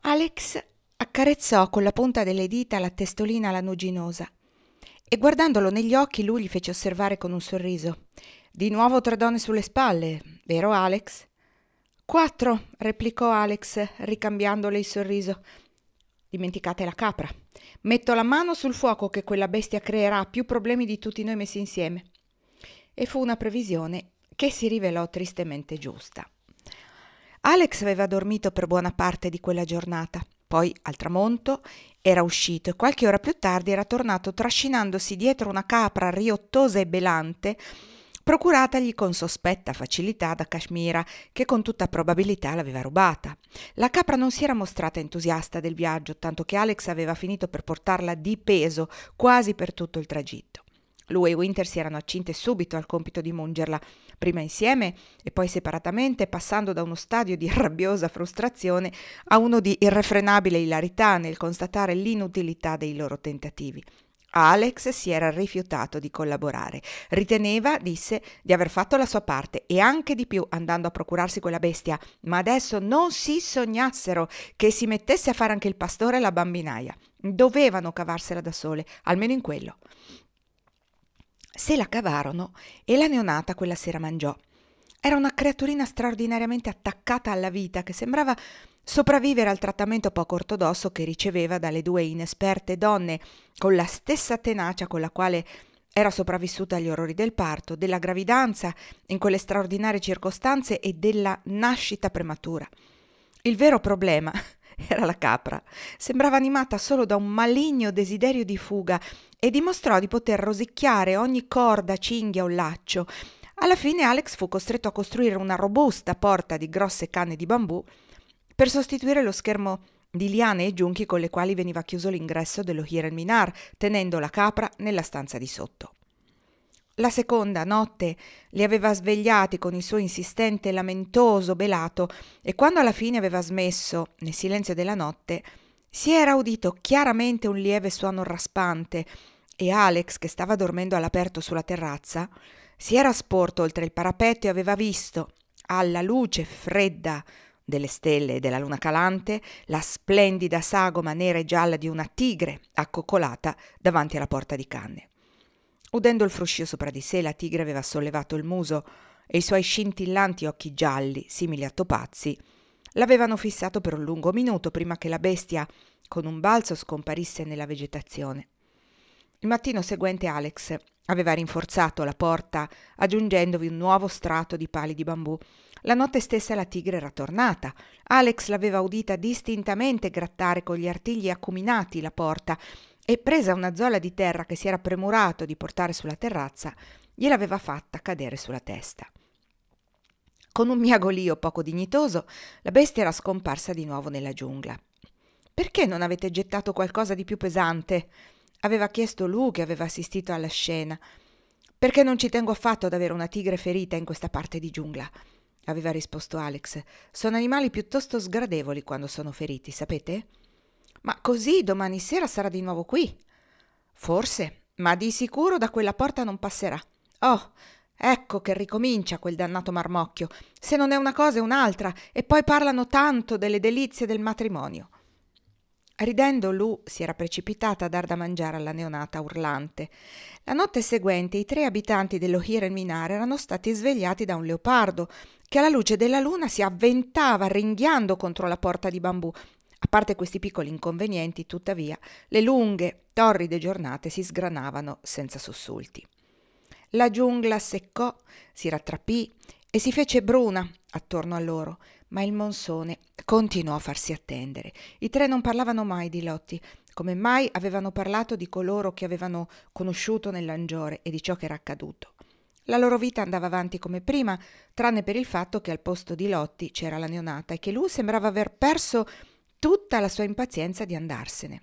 Alex accarezzò con la punta delle dita la testolina lanuginosa e guardandolo negli occhi lui gli fece osservare con un sorriso: «Di nuovo 3 donne sulle spalle, vero Alex?» «4», replicò Alex, ricambiandole il sorriso. «Dimenticate la capra. Metto la mano sul fuoco che quella bestia creerà più problemi di tutti noi messi insieme». E fu una previsione che si rivelò tristemente giusta. Alex aveva dormito per buona parte di quella giornata. Poi, al tramonto, era uscito e qualche ora più tardi era tornato trascinandosi dietro una capra riottosa e belante, procuratagli con sospetta facilità da Kashmira, che con tutta probabilità l'aveva rubata. La capra non si era mostrata entusiasta del viaggio, tanto che Alex aveva finito per portarla di peso quasi per tutto il tragitto. Lui e Winter si erano accinte subito al compito di mungerla, prima insieme e poi separatamente, passando da uno stadio di rabbiosa frustrazione a uno di irrefrenabile ilarità nel constatare l'inutilità dei loro tentativi. Alex si era rifiutato di collaborare. Riteneva, disse, di aver fatto la sua parte e anche di più andando a procurarsi quella bestia, ma adesso non si sognassero che si mettesse a fare anche il pastore e la bambinaia. Dovevano cavarsela da sole, almeno in quello. Se la cavarono e la neonata quella sera mangiò. Era una creaturina straordinariamente attaccata alla vita che sembrava sopravvivere al trattamento poco ortodosso che riceveva dalle 2 inesperte donne, con la stessa tenacia con la quale era sopravvissuta agli orrori del parto, della gravidanza in quelle straordinarie circostanze e della nascita prematura. Il vero problema era la capra. Sembrava animata solo da un maligno desiderio di fuga e dimostrò di poter rosicchiare ogni corda, cinghia o laccio. Alla fine Alex fu costretto a costruire una robusta porta di grosse canne di bambù per sostituire lo schermo di liane e giunchi con le quali veniva chiuso l'ingresso dello Hir el-Minar, tenendo la capra nella stanza di sotto. La seconda notte li aveva svegliati con il suo insistente lamentoso belato e quando alla fine aveva smesso, nel silenzio della notte, si era udito chiaramente un lieve suono raspante e Alex, che stava dormendo all'aperto sulla terrazza, si era sporto oltre il parapetto e aveva visto, alla luce fredda delle stelle e della luna calante, la splendida sagoma nera e gialla di una tigre accoccolata davanti alla porta di canne. Udendo il fruscio sopra di sé, la tigre aveva sollevato il muso e i suoi scintillanti occhi gialli, simili a topazzi, l'avevano fissato per un lungo minuto prima che la bestia, con un balzo, scomparisse nella vegetazione. Il mattino seguente Alex aveva rinforzato la porta aggiungendovi un nuovo strato di pali di bambù. La notte stessa la tigre era tornata. Alex l'aveva udita distintamente grattare con gli artigli acuminati la porta e, presa una zolla di terra che si era premurato di portare sulla terrazza, gliel'aveva fatta cadere sulla testa. Con un miagolio poco dignitoso, la bestia era scomparsa di nuovo nella giungla. «Perché non avete gettato qualcosa di più pesante?» aveva chiesto Lou, che aveva assistito alla scena. «Perché non ci tengo affatto ad avere una tigre ferita in questa parte di giungla», aveva risposto Alex. «Sono animali piuttosto sgradevoli quando sono feriti, sapete?» «Ma così domani sera sarà di nuovo qui?» «Forse, ma di sicuro da quella porta non passerà. Oh, ecco che ricomincia quel dannato marmocchio. Se non è una cosa è un'altra, e poi parlano tanto delle delizie del matrimonio». Ridendo, Lou si era precipitata a dar da mangiare alla neonata urlante. La notte seguente i 3 abitanti dello Hir el-Minar erano stati svegliati da un leopardo che alla luce della luna si avventava ringhiando contro la porta di bambù. A parte questi piccoli inconvenienti, tuttavia, le lunghe, torride giornate si sgranavano senza sussulti. La giungla seccò, si rattrappì e si fece bruna attorno a loro, ma il monsone continuò a farsi attendere. I 3 non parlavano mai di Lottie, come mai avevano parlato di coloro che avevano conosciuto nell'Angiore e di ciò che era accaduto. La loro vita andava avanti come prima, tranne per il fatto che al posto di Lottie c'era la neonata e che lui sembrava aver perso tutta la sua impazienza di andarsene.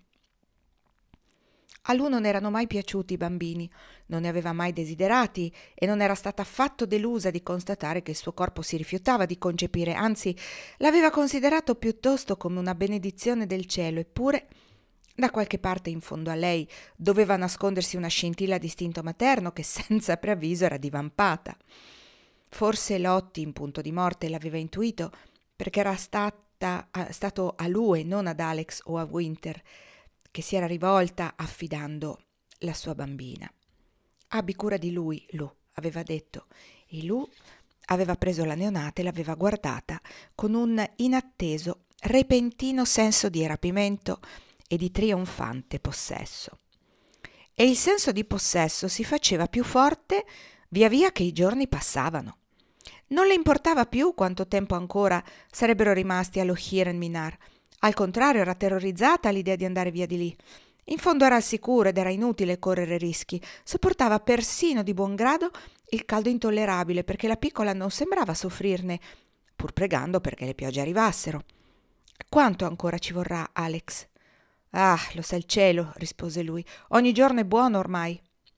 A lui non erano mai piaciuti i bambini, non ne aveva mai desiderati e non era stata affatto delusa di constatare che il suo corpo si rifiutava di concepire, anzi l'aveva considerato piuttosto come una benedizione del cielo, eppure da qualche parte in fondo a lei doveva nascondersi una scintilla d'istinto materno che senza preavviso era divampata. Forse Lottie in punto di morte l'aveva intuito, perché era stata stato a lui e non ad Alex o a Winter che si era rivolta affidando la sua bambina. Abbi cura di lui, Lou, aveva detto, e Lou aveva preso la neonata e l'aveva guardata con un inatteso, repentino senso di rapimento e di trionfante possesso. E il senso di possesso si faceva più forte via via che i giorni passavano. Non le importava più quanto tempo ancora sarebbero rimasti allo Hiren Minar. Al contrario, era terrorizzata all'idea di andare via di lì. In fondo era al sicuro ed era inutile correre rischi. Sopportava persino di buon grado il caldo intollerabile perché la piccola non sembrava soffrirne, pur pregando perché le piogge arrivassero. Quanto ancora ci vorrà, Alex? Ah, lo sa il cielo, rispose lui. Ogni giorno è buono ormai.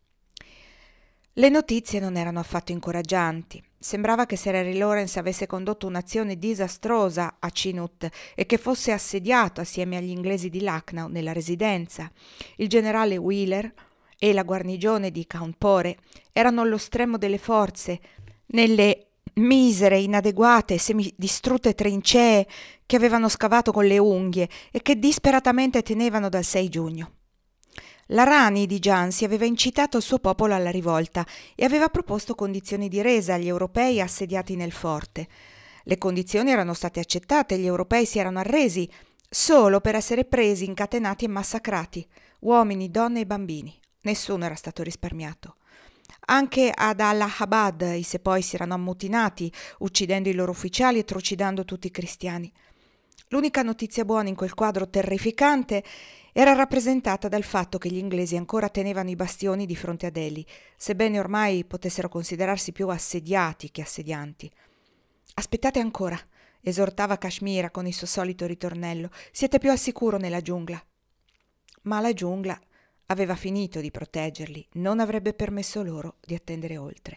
Le notizie non erano affatto incoraggianti. Sembrava che Sir Harry Lawrence avesse condotto un'azione disastrosa a Chinook e che fosse assediato assieme agli inglesi di Lucknow nella residenza. Il generale Wheeler e la guarnigione di Cawnpore erano allo stremo delle forze, nelle misere, inadeguate, semidistrutte trincee che avevano scavato con le unghie e che disperatamente tenevano dal 6 giugno. La Rani di Jhansi aveva incitato il suo popolo alla rivolta e aveva proposto condizioni di resa agli europei assediati nel forte. Le condizioni erano state accettate e gli europei si erano arresi solo per essere presi, incatenati e massacrati, uomini, donne e bambini. Nessuno era stato risparmiato. Anche ad Allahabad i sepoi si erano ammutinati, uccidendo i loro ufficiali e trucidando tutti i cristiani. L'unica notizia buona in quel quadro terrificante era rappresentata dal fatto che gli inglesi ancora tenevano i bastioni di fronte a Delhi, sebbene ormai potessero considerarsi più assediati che assedianti. «Aspettate ancora», esortava Kashmira con il suo solito ritornello, «siete più al sicuro nella giungla». Ma la giungla aveva finito di proteggerli, non avrebbe permesso loro di attendere oltre.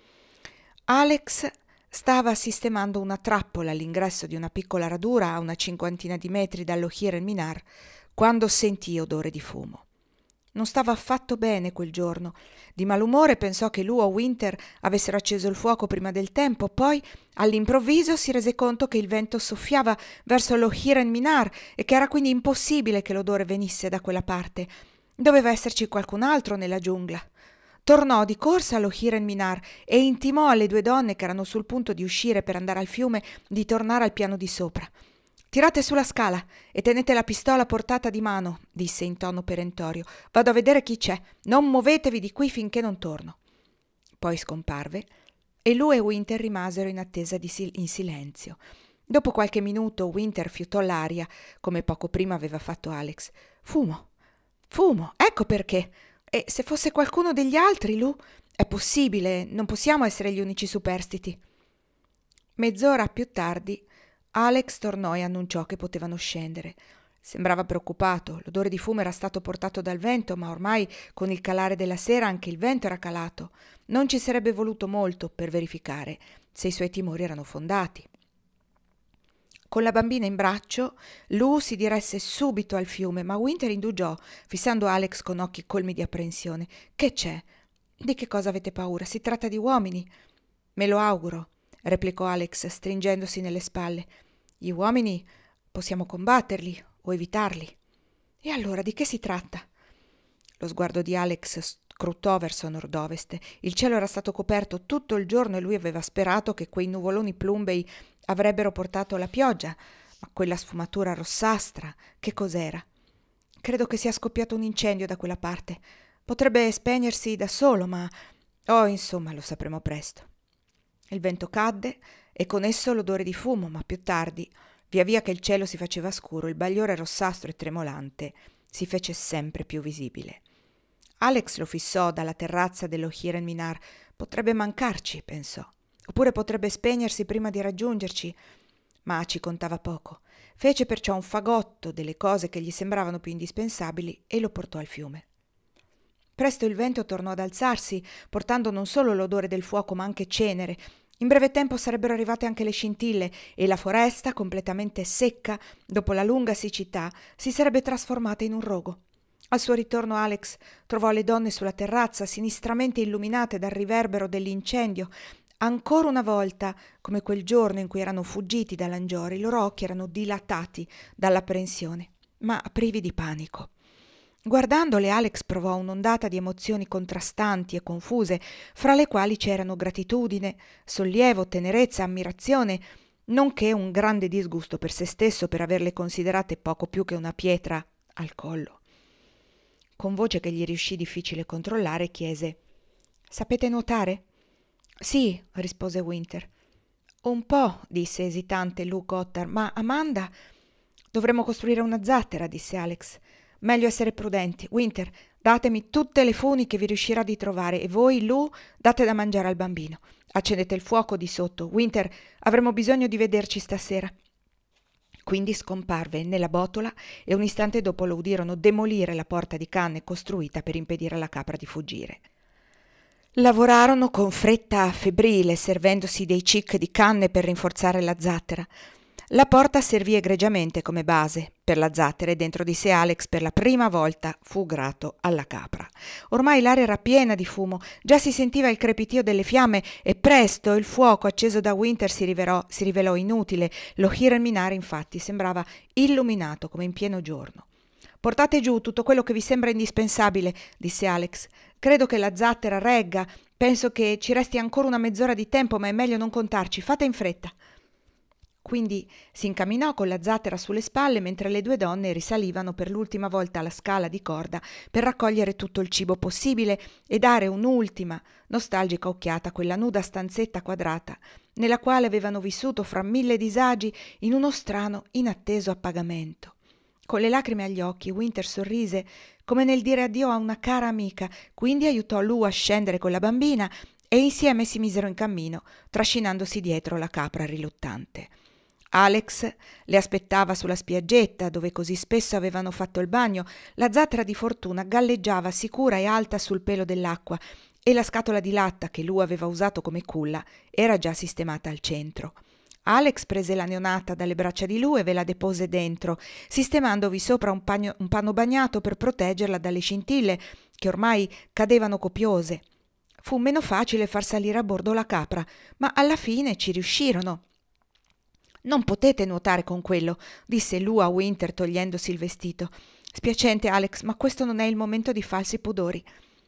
Alex stava sistemando una trappola all'ingresso di una piccola radura a una 50 di metri dallo Hiren Minar quando sentì odore di fumo. Non stava affatto bene quel giorno. Di malumore pensò che Lou o Winter avessero acceso il fuoco prima del tempo, poi all'improvviso si rese conto che il vento soffiava verso lo Hiren Minar e che era quindi impossibile che l'odore venisse da quella parte. Doveva esserci qualcun altro nella giungla. Tornò di corsa allo Hiren Minar e intimò alle 2 donne che erano sul punto di uscire per andare al fiume di tornare al piano di sopra. «Tirate sulla scala e tenete la pistola a portata di mano», disse in tono perentorio. «Vado a vedere chi c'è. Non muovetevi di qui finché non torno». Poi scomparve e Lou e Winter rimasero in attesa in silenzio. Dopo qualche minuto Winter fiutò l'aria, come poco prima aveva fatto Alex. «Fumo! Fumo! Ecco perché! E se fosse qualcuno degli altri, Lou? È possibile, non possiamo essere gli unici superstiti». Mezz'ora più tardi Alex tornò e annunciò che potevano scendere. Sembrava preoccupato, l'odore di fumo era stato portato dal vento, ma ormai con il calare della sera anche il vento era calato. Non ci sarebbe voluto molto per verificare se i suoi timori erano fondati. Con la bambina in braccio, Lou si diresse subito al fiume, ma Winter indugiò, fissando Alex con occhi colmi di apprensione. «Che c'è? Di che cosa avete paura? Si tratta di uomini». «Me lo auguro», replicò Alex stringendosi nelle spalle. «Gli uomini possiamo combatterli o evitarli». «E allora di che si tratta?» Lo sguardo di Alex scrutò verso nord-ovest. Il cielo era stato coperto tutto il giorno e lui aveva sperato che quei nuvoloni plumbei avrebbero portato la pioggia, ma quella sfumatura rossastra, che cos'era? «Credo che sia scoppiato un incendio da quella parte. Potrebbe spegnersi da solo, ma... oh, insomma, lo sapremo presto». Il vento cadde e con esso l'odore di fumo, ma più tardi, via via che il cielo si faceva scuro, il bagliore rossastro e tremolante si fece sempre più visibile. Alex lo fissò dalla terrazza dello Hiren Minar. «Potrebbe mancarci», pensò, «oppure potrebbe spegnersi prima di raggiungerci». Ma ci contava poco. Fece perciò un fagotto delle cose che gli sembravano più indispensabili e lo portò al fiume. Presto il vento tornò ad alzarsi, portando non solo l'odore del fuoco ma anche cenere. In breve tempo sarebbero arrivate anche le scintille e la foresta, completamente secca dopo la lunga siccità, si sarebbe trasformata in un rogo. Al suo ritorno Alex trovò le donne sulla terrazza, sinistramente illuminate dal riverbero dell'incendio. Ancora una volta, come quel giorno in cui erano fuggiti dall'Angiore, i loro occhi erano dilatati dall'apprensione, ma privi di panico. Guardandole, Alex provò un'ondata di emozioni contrastanti e confuse, fra le quali c'erano gratitudine, sollievo, tenerezza, ammirazione, nonché un grande disgusto per se stesso per averle considerate poco più che una pietra al collo. Con voce che gli riuscì difficile controllare, chiese: «Sapete nuotare?» «Sì», rispose Winter. «Un po'», disse esitante Lou Cotter, «ma Amanda...» «Dovremmo costruire una zattera», disse Alex. «Meglio essere prudenti. Winter, datemi tutte le funi che vi riuscirà di trovare e voi, Lou, date da mangiare al bambino. Accendete il fuoco di sotto. Winter, avremo bisogno di vederci stasera». Quindi scomparve nella botola e un istante dopo lo udirono demolire la porta di canne costruita per impedire alla capra di fuggire. Lavorarono con fretta febbrile, servendosi dei cic di canne per rinforzare la zattera. La porta servì egregiamente come base per la zattera e dentro di sé Alex per la prima volta fu grato alla capra. Ormai l'aria era piena di fumo, già si sentiva il crepitio delle fiamme e presto il fuoco acceso da Winter si rivelò inutile. Lo Hirenminare infatti sembrava illuminato come in pieno giorno. «Portate giù tutto quello che vi sembra indispensabile», disse Alex. «Credo che la zattera regga. Penso che ci resti ancora una mezz'ora di tempo, ma è meglio non contarci. Fate in fretta». Quindi si incamminò con la zattera sulle spalle mentre le due donne risalivano per l'ultima volta la scala di corda per raccogliere tutto il cibo possibile e dare un'ultima nostalgica occhiata a quella nuda stanzetta quadrata nella quale avevano vissuto fra mille disagi in uno strano, inatteso appagamento. Con le lacrime agli occhi, Winter sorrise come nel dire addio a una cara amica, quindi aiutò Lou a scendere con la bambina e insieme si misero in cammino, trascinandosi dietro la capra riluttante. Alex le aspettava sulla spiaggetta, dove così spesso avevano fatto il bagno. La zattera di fortuna galleggiava sicura e alta sul pelo dell'acqua e la scatola di latta che lui aveva usato come culla era già sistemata al centro. Alex prese la neonata dalle braccia di lui e ve la depose dentro, sistemandovi sopra un panno bagnato per proteggerla dalle scintille che ormai cadevano copiose. Fu meno facile far salire a bordo la capra, ma alla fine ci riuscirono. «Non potete nuotare con quello», disse Lou a Winter togliendosi il vestito. «Spiacente, Alex, ma questo non è il momento di falsi pudori».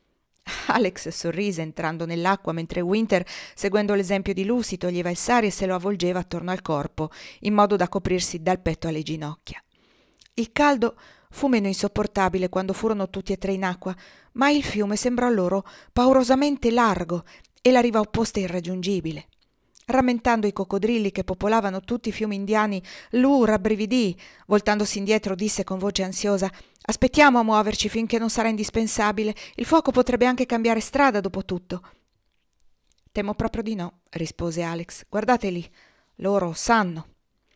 Alex sorrise entrando nell'acqua mentre Winter, seguendo l'esempio di Lou, si toglieva il sari e se lo avvolgeva attorno al corpo, in modo da coprirsi dal petto alle ginocchia. Il caldo fu meno insopportabile quando furono tutti e tre in acqua, ma il fiume sembrò loro paurosamente largo e la riva opposta irraggiungibile. Rammentando i coccodrilli che popolavano tutti i fiumi indiani, Lou rabbrividì. Voltandosi indietro disse con voce ansiosa: «Aspettiamo a muoverci finché non sarà indispensabile. Il fuoco potrebbe anche cambiare strada dopo tutto». «Temo proprio di no», rispose Alex. «Guardate lì, loro sanno».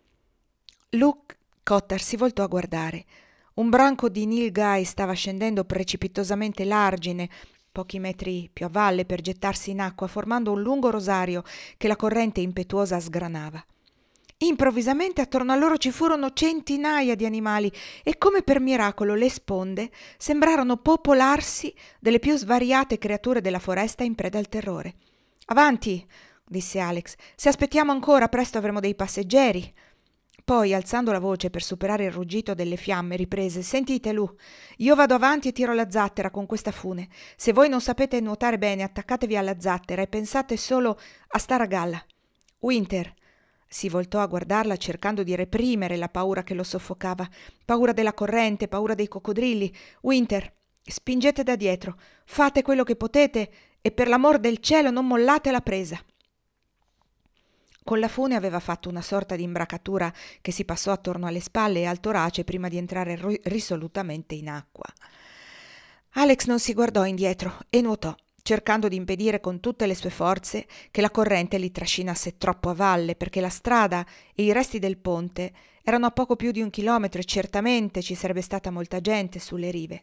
Luke Cotter si voltò a guardare. Un branco di nilgai stava scendendo precipitosamente l'argine pochi metri più a valle per gettarsi in acqua, formando un lungo rosario che la corrente impetuosa sgranava. Improvvisamente attorno a loro ci furono centinaia di animali e come per miracolo le sponde sembrarono popolarsi delle più svariate creature della foresta in preda al terrore. «Avanti!» disse Alex. «Se aspettiamo ancora, presto avremo dei passeggeri». Poi, alzando la voce per superare il ruggito delle fiamme, riprese: «Sentite, Lou, io vado avanti e tiro la zattera con questa fune. Se voi non sapete nuotare bene, attaccatevi alla zattera e pensate solo a stare a galla. Winter», si voltò a guardarla cercando di reprimere la paura che lo soffocava, paura della corrente, paura dei coccodrilli. «Winter, spingete da dietro, fate quello che potete e per l'amor del cielo non mollate la presa». Con la fune aveva fatto una sorta di imbracatura che si passò attorno alle spalle e al torace prima di entrare risolutamente in acqua. Alex non si guardò indietro e nuotò, cercando di impedire con tutte le sue forze che la corrente li trascinasse troppo a valle, perché la strada e i resti del ponte erano a poco più di 1 chilometro e certamente ci sarebbe stata molta gente sulle rive.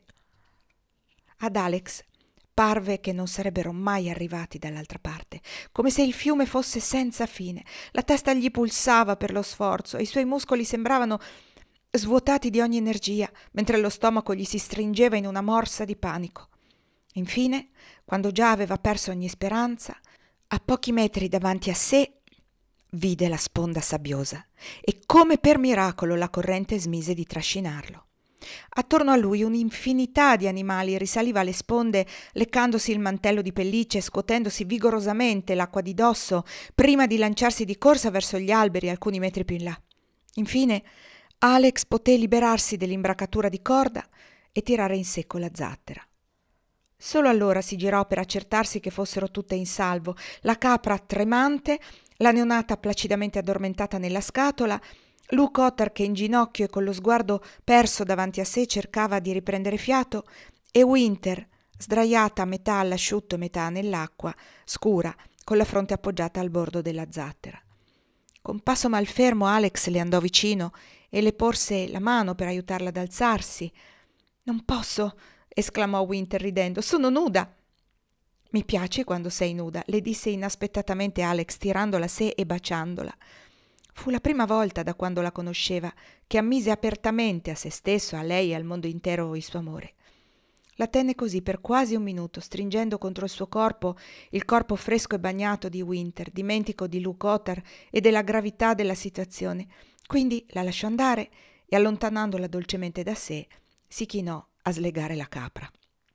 Ad Alex parve che non sarebbero mai arrivati dall'altra parte, come se il fiume fosse senza fine. La testa gli pulsava per lo sforzo e i suoi muscoli sembravano svuotati di ogni energia, mentre lo stomaco gli si stringeva in una morsa di panico. Infine, quando già aveva perso ogni speranza, A pochi metri davanti a sé vide la sponda sabbiosa e come per miracolo la corrente smise di trascinarlo. Attorno a lui un'infinità di animali risaliva le sponde leccandosi il mantello di pellicce e scuotendosi vigorosamente l'acqua di dosso prima di lanciarsi di corsa verso gli alberi alcuni metri più in là. Infine Alex poté liberarsi dell'imbracatura di corda e tirare in secco la zattera. Solo allora si girò per accertarsi che fossero tutte in salvo, la capra tremante, la neonata placidamente addormentata nella scatola, Lou Cotter che in ginocchio e con lo sguardo perso davanti a sé cercava di riprendere fiato, e Winter sdraiata a metà all'asciutto e metà nell'acqua scura con la fronte appoggiata al bordo della zattera. Con passo malfermo Alex le andò vicino e le porse la mano per aiutarla ad alzarsi. «Non posso!» esclamò Winter ridendo. «Sono nuda!» «Mi piace quando sei nuda», le disse inaspettatamente Alex tirandola a sé e baciandola. Fu la prima volta da quando la conosceva che ammise apertamente a se stesso, a lei e al mondo intero il suo amore. La tenne così per quasi un minuto, stringendo contro il suo corpo il corpo fresco e bagnato di Winter, dimentico di Lou Cotter e della gravità della situazione. Quindi la lasciò andare e, allontanandola dolcemente da sé, si chinò a slegare la capra.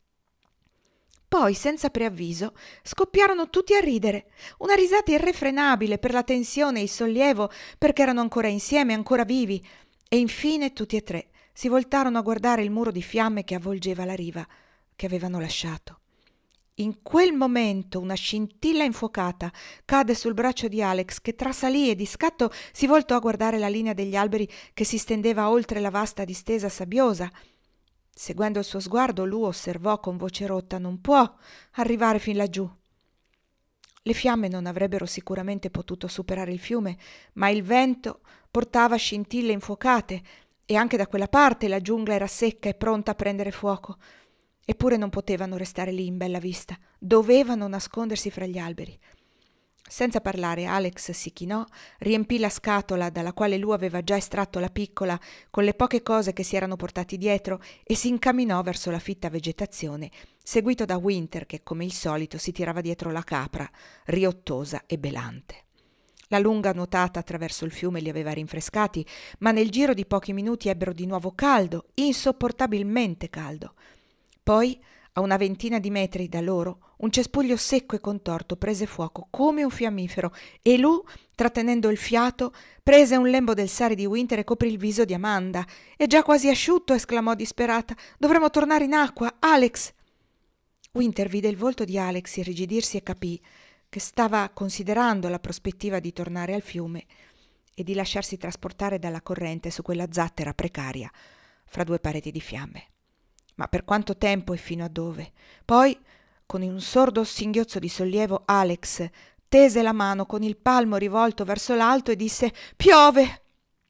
Poi, senza preavviso, scoppiarono tutti a ridere, una risata irrefrenabile per la tensione e il sollievo, perché erano ancora insieme, ancora vivi, e infine tutti e tre si voltarono a guardare il muro di fiamme che avvolgeva la riva che avevano lasciato. In quel momento una scintilla infuocata cadde sul braccio di Alex, che trasalì e di scatto si voltò a guardare la linea degli alberi che si stendeva oltre la vasta distesa sabbiosa. Seguendo il suo sguardo, Lou osservò con voce rotta: «Non può arrivare fin laggiù». Le fiamme non avrebbero sicuramente potuto superare il fiume, ma il vento portava scintille infuocate e anche da quella parte la giungla era secca e pronta a prendere fuoco. Eppure non potevano restare lì in bella vista, dovevano nascondersi fra gli alberi. Senza parlare, Alex si chinò, riempì la scatola dalla quale lui aveva già estratto la piccola con le poche cose che si erano portati dietro e si incamminò verso la fitta vegetazione, seguito da Winter che, come il solito, si tirava dietro la capra, riottosa e belante. La lunga nuotata attraverso il fiume li aveva rinfrescati, ma nel giro di pochi minuti ebbero di nuovo caldo, insopportabilmente caldo. Poi, a una ventina di metri da loro, un cespuglio secco e contorto prese fuoco come un fiammifero e Lou, trattenendo il fiato, prese un lembo del sari di Winter e coprì il viso di Amanda. «È già quasi asciutto!» esclamò disperata. «Dovremmo tornare in acqua! Alex!» Winter vide il volto di Alex irrigidirsi e capì che stava considerando la prospettiva di tornare al fiume e di lasciarsi trasportare dalla corrente su quella zattera precaria fra due pareti di fiamme. Ma per quanto tempo e fino a dove? Poi, con un sordo singhiozzo di sollievo, Alex tese la mano con il palmo rivolto verso l'alto e disse: «Piove!»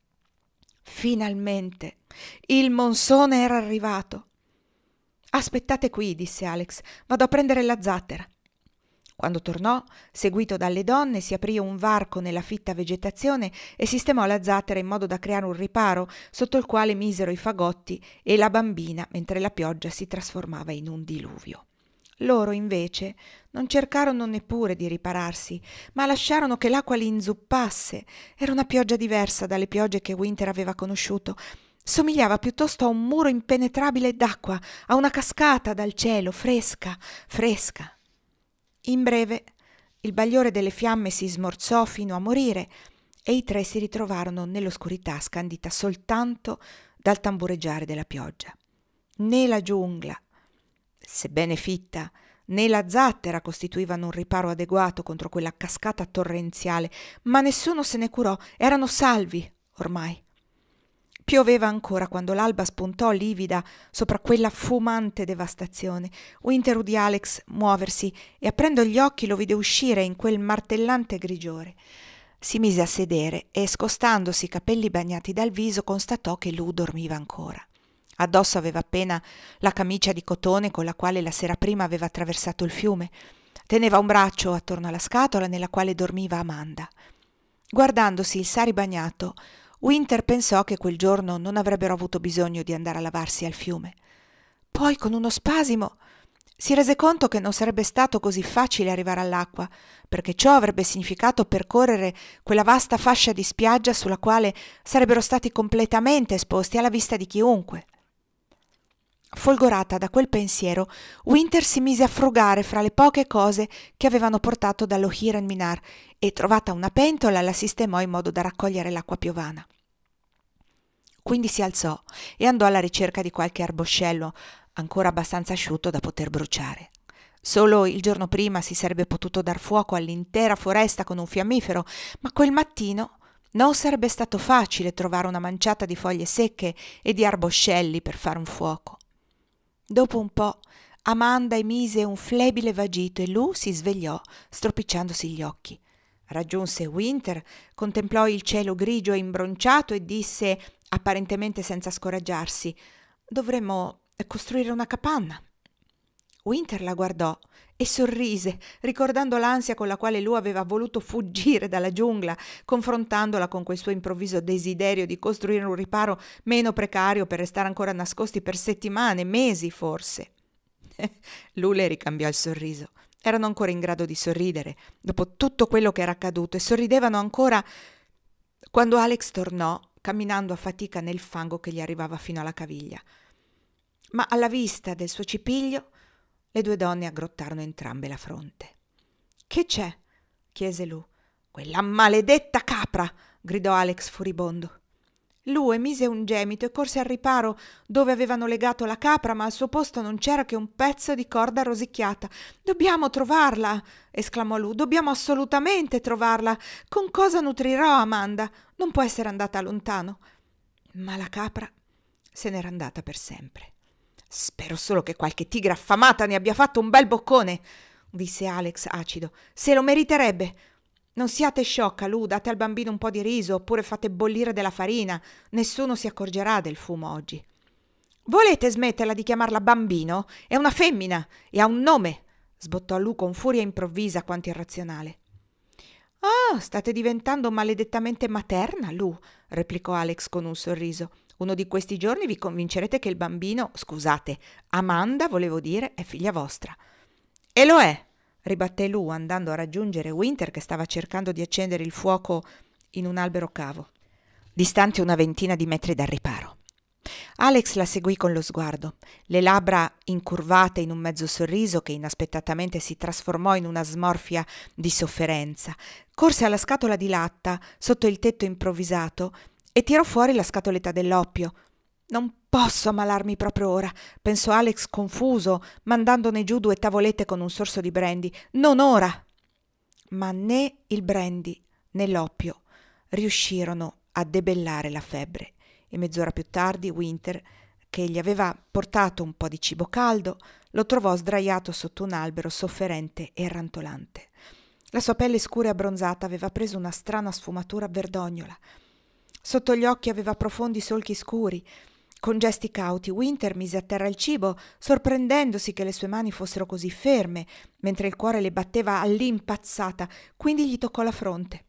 Finalmente il monsone era arrivato. «Aspettate qui», disse Alex, «vado a prendere la zattera». Quando tornò, seguito dalle donne, si aprì un varco nella fitta vegetazione e sistemò la zattera in modo da creare un riparo sotto il quale misero i fagotti e la bambina mentre la pioggia si trasformava in un diluvio. Loro, invece, non cercarono neppure di ripararsi, ma lasciarono che l'acqua li inzuppasse. Era una pioggia diversa dalle piogge che Winter aveva conosciuto. Somigliava piuttosto a un muro impenetrabile d'acqua, a una cascata dal cielo, fresca, fresca. In breve, il bagliore delle fiamme si smorzò fino a morire e i tre si ritrovarono nell'oscurità scandita soltanto dal tambureggiare della pioggia. Né la giungla, sebbene fitta, né la zattera costituivano un riparo adeguato contro quella cascata torrenziale, ma nessuno se ne curò, erano salvi ormai. Pioveva ancora quando l'alba spuntò livida sopra quella fumante devastazione. Winter udì Alex muoversi e aprendo gli occhi lo vide uscire in quel martellante grigiore. Si mise a sedere e, scostandosi i capelli bagnati dal viso, constatò che Lou dormiva ancora. Addosso aveva appena la camicia di cotone con la quale la sera prima aveva attraversato il fiume. Teneva un braccio attorno alla scatola nella quale dormiva Amanda. Guardandosi il sari bagnato, Winter pensò che quel giorno non avrebbero avuto bisogno di andare a lavarsi al fiume. Poi, con uno spasimo, Si rese conto che non sarebbe stato così facile arrivare all'acqua, perché ciò avrebbe significato percorrere quella vasta fascia di spiaggia sulla quale sarebbero stati completamente esposti alla vista di chiunque. Folgorata da quel pensiero, Winter si mise a frugare fra le poche cose che avevano portato dallo Hiren Minar e, trovata una pentola, la sistemò in modo da raccogliere l'acqua piovana. Quindi si alzò e andò alla ricerca di qualche arboscello ancora abbastanza asciutto da poter bruciare. Solo il giorno prima si sarebbe potuto dar fuoco all'intera foresta con un fiammifero, ma quel mattino non sarebbe stato facile trovare una manciata di foglie secche e di arboscelli per fare un fuoco. Dopo un po' Amanda emise un flebile vagito e Lou si svegliò, stropicciandosi gli occhi. Raggiunse Winter, contemplò il cielo grigio e imbronciato e disse, apparentemente senza scoraggiarsi: «Dovremmo costruire una capanna». Winter la guardò e sorrise, ricordando l'ansia con la quale Lou aveva voluto fuggire dalla giungla, confrontandola con quel suo improvviso desiderio di costruire un riparo meno precario per restare ancora nascosti per settimane, mesi forse. Lou le ricambiò il sorriso. Erano ancora in grado di sorridere dopo tutto quello che era accaduto e sorridevano ancora quando Alex tornò camminando a fatica nel fango che gli arrivava fino alla caviglia. Ma alla vista del suo cipiglio le due donne aggrottarono entrambe la fronte. «Che c'è?» chiese Lou. «Quella maledetta capra!» gridò Alex furibondo. Lou emise un gemito e corse al riparo dove avevano legato la capra, ma al suo posto non c'era che un pezzo di corda rosicchiata. «Dobbiamo trovarla!» esclamò Lou. «Dobbiamo assolutamente trovarla! Con cosa nutrirò Amanda? Non può essere andata lontano!» Ma la capra se n'era andata per sempre. «Spero solo che qualche tigre affamata ne abbia fatto un bel boccone!» disse Alex acido. «Se lo meriterebbe!» «Non siate sciocca, Lou, date al bambino un po' di riso oppure fate bollire della farina. Nessuno si accorgerà del fumo oggi». «Volete smetterla di chiamarla bambino? È una femmina e ha un nome!» sbottò Lou con furia improvvisa quanto irrazionale. «Ah, state diventando maledettamente materna, Lou», replicò Alex con un sorriso. «Uno di questi giorni vi convincerete che il bambino, scusate, Amanda, volevo dire, è figlia vostra». «E lo è», ribatté Lou andando a raggiungere Winter che stava cercando di accendere il fuoco in un albero cavo, distante una ventina di metri dal riparo. Alex la seguì con lo sguardo, le labbra incurvate in un mezzo sorriso che inaspettatamente si trasformò in una smorfia di sofferenza. Corse alla scatola di latta sotto il tetto improvvisato e tirò fuori la scatoletta dell'oppio. «Non posso ammalarmi proprio ora», pensò Alex confuso, mandandone giù 2 tavolette con un sorso di brandy. «Non ora!» Ma né il brandy né l'oppio riuscirono a debellare la febbre e mezz'ora più tardi Winter, che gli aveva portato un po' di cibo caldo, lo trovò sdraiato sotto un albero sofferente e rantolante. La sua pelle scura e abbronzata aveva preso una strana sfumatura verdognola. Sotto gli occhi aveva profondi solchi scuri. Con gesti cauti Winter mise a terra il cibo, sorprendendosi che le sue mani fossero così ferme, mentre il cuore le batteva all'impazzata, quindi gli toccò la fronte.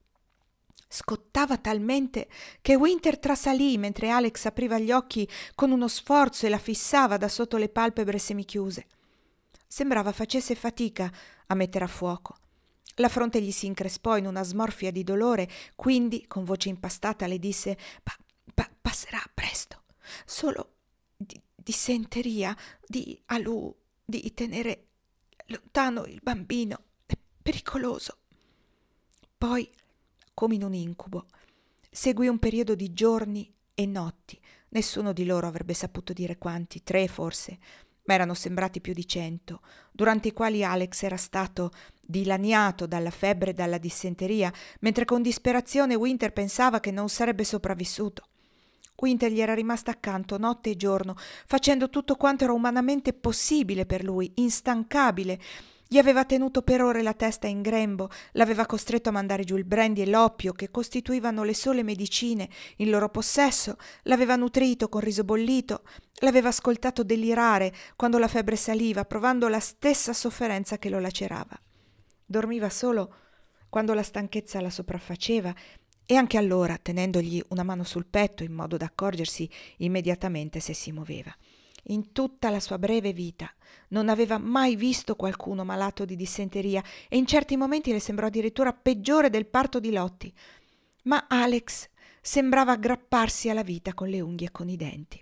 Scottava talmente che Winter trasalì mentre Alex apriva gli occhi con uno sforzo e la fissava da sotto le palpebre semichiuse. Sembrava facesse fatica a mettere a fuoco. La fronte gli si increspò in una smorfia di dolore, quindi con voce impastata le disse: passerà presto. Solo di dissenteria, di a Lou di tenere lontano il bambino, è pericoloso». Poi, come in un incubo, seguì un periodo di giorni e notti. Nessuno di loro avrebbe saputo dire quanti, 3 forse, ma erano sembrati più di 100, durante i quali Alex era stato dilaniato dalla febbre e dalla dissenteria, mentre con disperazione Winter pensava che non sarebbe sopravvissuto. Winter gli era rimasta accanto notte e giorno, facendo tutto quanto era umanamente possibile per lui, instancabile. Gli aveva tenuto per ore la testa in grembo, l'aveva costretto a mandare giù il brandy e l'oppio che costituivano le sole medicine in loro possesso, l'aveva nutrito con riso bollito, l'aveva ascoltato delirare quando la febbre saliva, provando la stessa sofferenza che lo lacerava. Dormiva solo quando la stanchezza la sopraffaceva e anche allora tenendogli una mano sul petto in modo da accorgersi immediatamente se si muoveva. In tutta la sua breve vita non aveva mai visto qualcuno malato di dissenteria e in certi momenti le sembrò addirittura peggiore del parto di Lottie. Ma Alex sembrava aggrapparsi alla vita con le unghie e con i denti.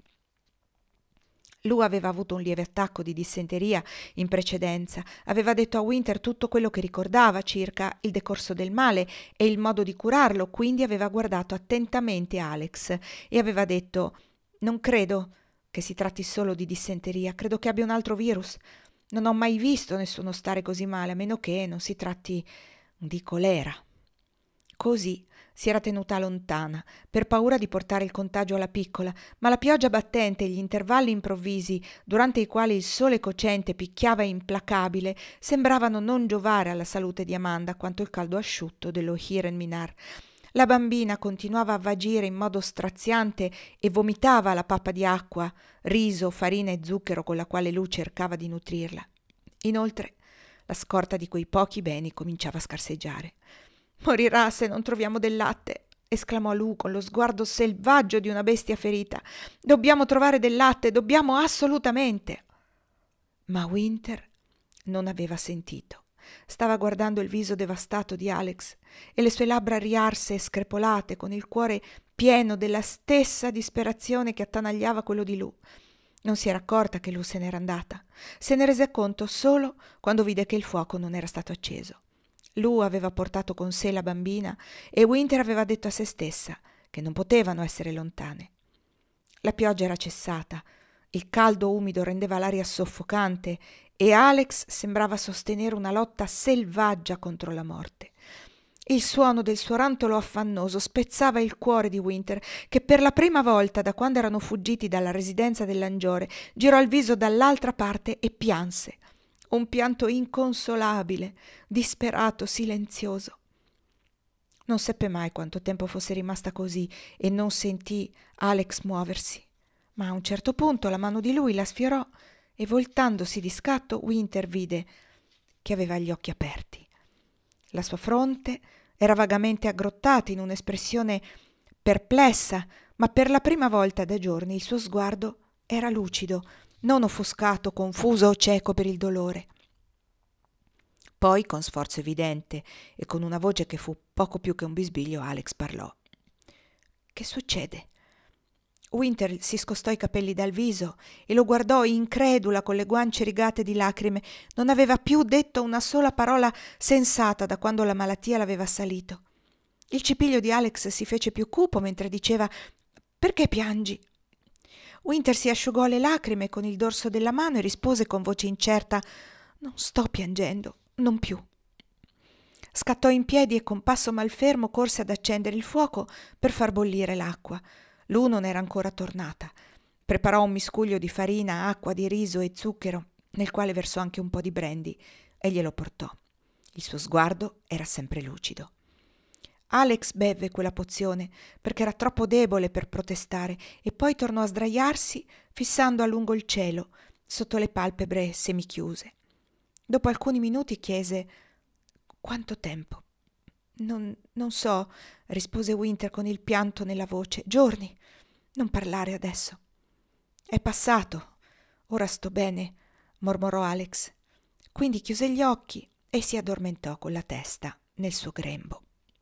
Lui aveva avuto un lieve attacco di dissenteria in precedenza, aveva detto a Winter tutto quello che ricordava circa il decorso del male e il modo di curarlo, quindi aveva guardato attentamente Alex e aveva detto: «Non credo che si tratti solo di dissenteria, credo che abbia un altro virus. Non ho mai visto nessuno stare così male, a meno che non si tratti di colera». Così si era tenuta lontana, per paura di portare il contagio alla piccola, ma la pioggia battente e gli intervalli improvvisi, durante i quali il sole cocente picchiava implacabile, sembravano non giovare alla salute di Amanda quanto il caldo asciutto dello Hiren Minar. La bambina continuava a vagire in modo straziante e vomitava la pappa di acqua, riso, farina e zucchero con la quale lui cercava di nutrirla. Inoltre, la scorta di quei pochi beni cominciava a scarseggiare. «Morirà se non troviamo del latte», esclamò Lou con lo sguardo selvaggio di una bestia ferita. «Dobbiamo trovare del latte, dobbiamo assolutamente!» Ma Winter non aveva sentito. Stava guardando il viso devastato di Alex e le sue labbra riarse e screpolate, con il cuore pieno della stessa disperazione che attanagliava quello di Lou. Non si era accorta che Lou se n'era andata. Se ne rese conto solo quando vide che il fuoco non era stato acceso. Lou aveva portato con sé la bambina e Winter aveva detto a se stessa che non potevano essere lontane. La pioggia era cessata, il caldo umido rendeva l'aria soffocante e Alex sembrava sostenere una lotta selvaggia contro la morte. Il suono del suo rantolo affannoso spezzava il cuore di Winter, che per la prima volta da quando erano fuggiti dalla residenza dell'Angiore girò il viso dall'altra parte e pianse. Un pianto inconsolabile, disperato, silenzioso. Non seppe mai quanto tempo fosse rimasta così e non sentì Alex muoversi, ma a un certo punto la mano di lui la sfiorò e voltandosi di scatto Winter vide che aveva gli occhi aperti. La sua fronte era vagamente aggrottata in un'espressione perplessa, ma per la prima volta da giorni il suo sguardo era lucido, non offuscato, confuso o cieco per il dolore. Poi, con sforzo evidente e con una voce che fu poco più che un bisbiglio, Alex parlò. «Che succede?» Winter si scostò i capelli dal viso e lo guardò incredula con le guance rigate di lacrime. Non aveva più detto una sola parola sensata da quando la malattia l'aveva assalito. Il cipiglio di Alex si fece più cupo mentre diceva: «Perché piangi?» Winter si asciugò le lacrime con il dorso della mano e rispose con voce incerta: «Non sto piangendo, non più». Scattò in piedi e con passo malfermo corse ad accendere il fuoco per far bollire l'acqua. Lou non era ancora tornata. Preparò un miscuglio di farina, acqua, di riso e zucchero, nel quale versò anche un po' di brandy, e glielo portò. Il suo sguardo era sempre lucido. Alex bevve quella pozione perché era troppo debole per protestare e poi tornò a sdraiarsi fissando a lungo il cielo sotto le palpebre semichiuse. Dopo alcuni minuti chiese: «Quanto tempo?» Non so», rispose Winter con il pianto nella voce. «Giorni. Non parlare adesso». «È passato. Ora sto bene», mormorò Alex. Quindi chiuse gli occhi e si addormentò con la testa nel suo grembo.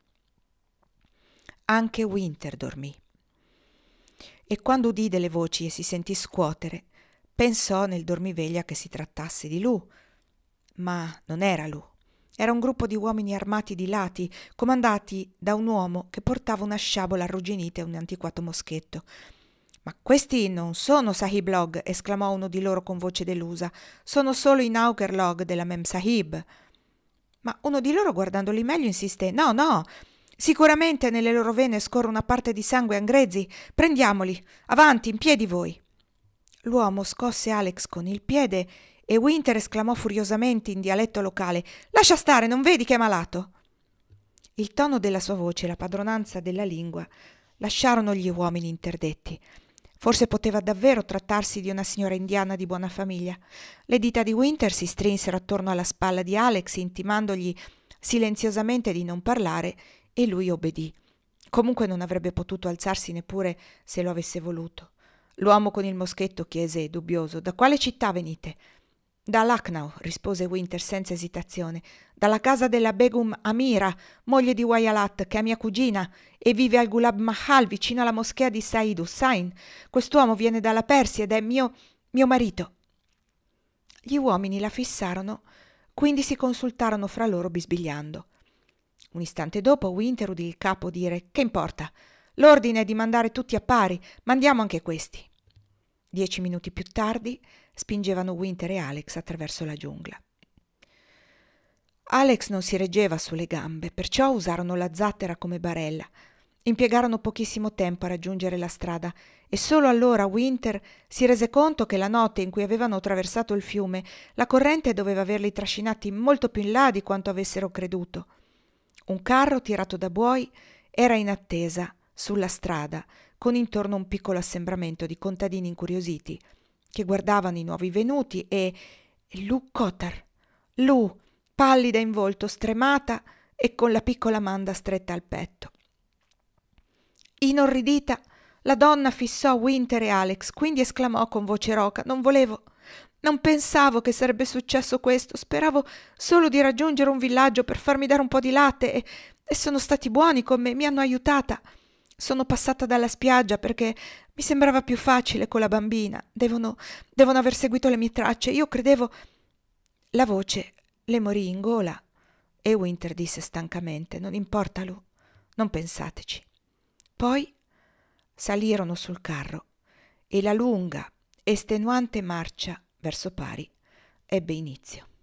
Anche Winter dormì. E quando udì delle voci e si sentì scuotere, pensò nel dormiveglia che si trattasse di Lou. Ma non era Lou. Era un gruppo di uomini armati di lati, comandati da un uomo che portava una sciabola arrugginita e un antiquato moschetto. «Ma questi non sono Sahib Log», esclamò uno di loro con voce delusa. «Sono solo i Nauker Log della Mem Sahib». Ma uno di loro, guardandoli meglio, insisté: «No, no, sicuramente nelle loro vene scorre una parte di sangue angrezi. Prendiamoli. Avanti, in piedi voi». L'uomo scosse Alex con il piede e Winter esclamò furiosamente in dialetto locale: «Lascia stare, non vedi che è malato?» Il tono della sua voce e la padronanza della lingua lasciarono gli uomini interdetti. Forse poteva davvero trattarsi di una signora indiana di buona famiglia. Le dita di Winter si strinsero attorno alla spalla di Alex, intimandogli silenziosamente di non parlare, e lui obbedì. Comunque non avrebbe potuto alzarsi neppure se lo avesse voluto. L'uomo con il moschetto chiese dubbioso: «Da quale città venite?» «Da Lucknow», rispose Winter senza esitazione. «Dalla casa della Begum Amira, moglie di Wayalat, che è mia cugina e vive al Gulab Mahal vicino alla moschea di Said Hussain. Quest'uomo viene dalla Persia ed è mio marito». Gli uomini la fissarono, quindi si consultarono fra loro bisbigliando. Un istante dopo Winter udì il capo dire: «Che importa? L'ordine è di mandare tutti a pari, mandiamo anche questi». 10 minuti più tardi spingevano Winter e Alex attraverso la giungla. Alex non si reggeva sulle gambe, perciò usarono la zattera come barella. Impiegarono pochissimo tempo a raggiungere la strada e solo allora Winter si rese conto che la notte in cui avevano attraversato il fiume la corrente doveva averli trascinati molto più in là di quanto avessero creduto. Un carro tirato da buoi era in attesa sulla strada, con intorno un piccolo assembramento di contadini incuriositi che guardavano i nuovi venuti e Lu Cotar, Lu, pallida in volto, stremata e con la piccola Amanda stretta al petto. Inorridita, la donna fissò Winter e Alex, quindi esclamò con voce roca: non pensavo che sarebbe successo questo, speravo solo di raggiungere un villaggio per farmi dare un po' di latte e sono stati buoni con me, mi hanno aiutata. Sono passata dalla spiaggia perché mi sembrava più facile con la bambina. Devono aver seguito le mie tracce. Io credevo...» La voce le morì in gola e Winter disse stancamente: «Non importa, Lu, non pensateci». Poi salirono sul carro e la lunga, estenuante marcia verso Pari ebbe inizio.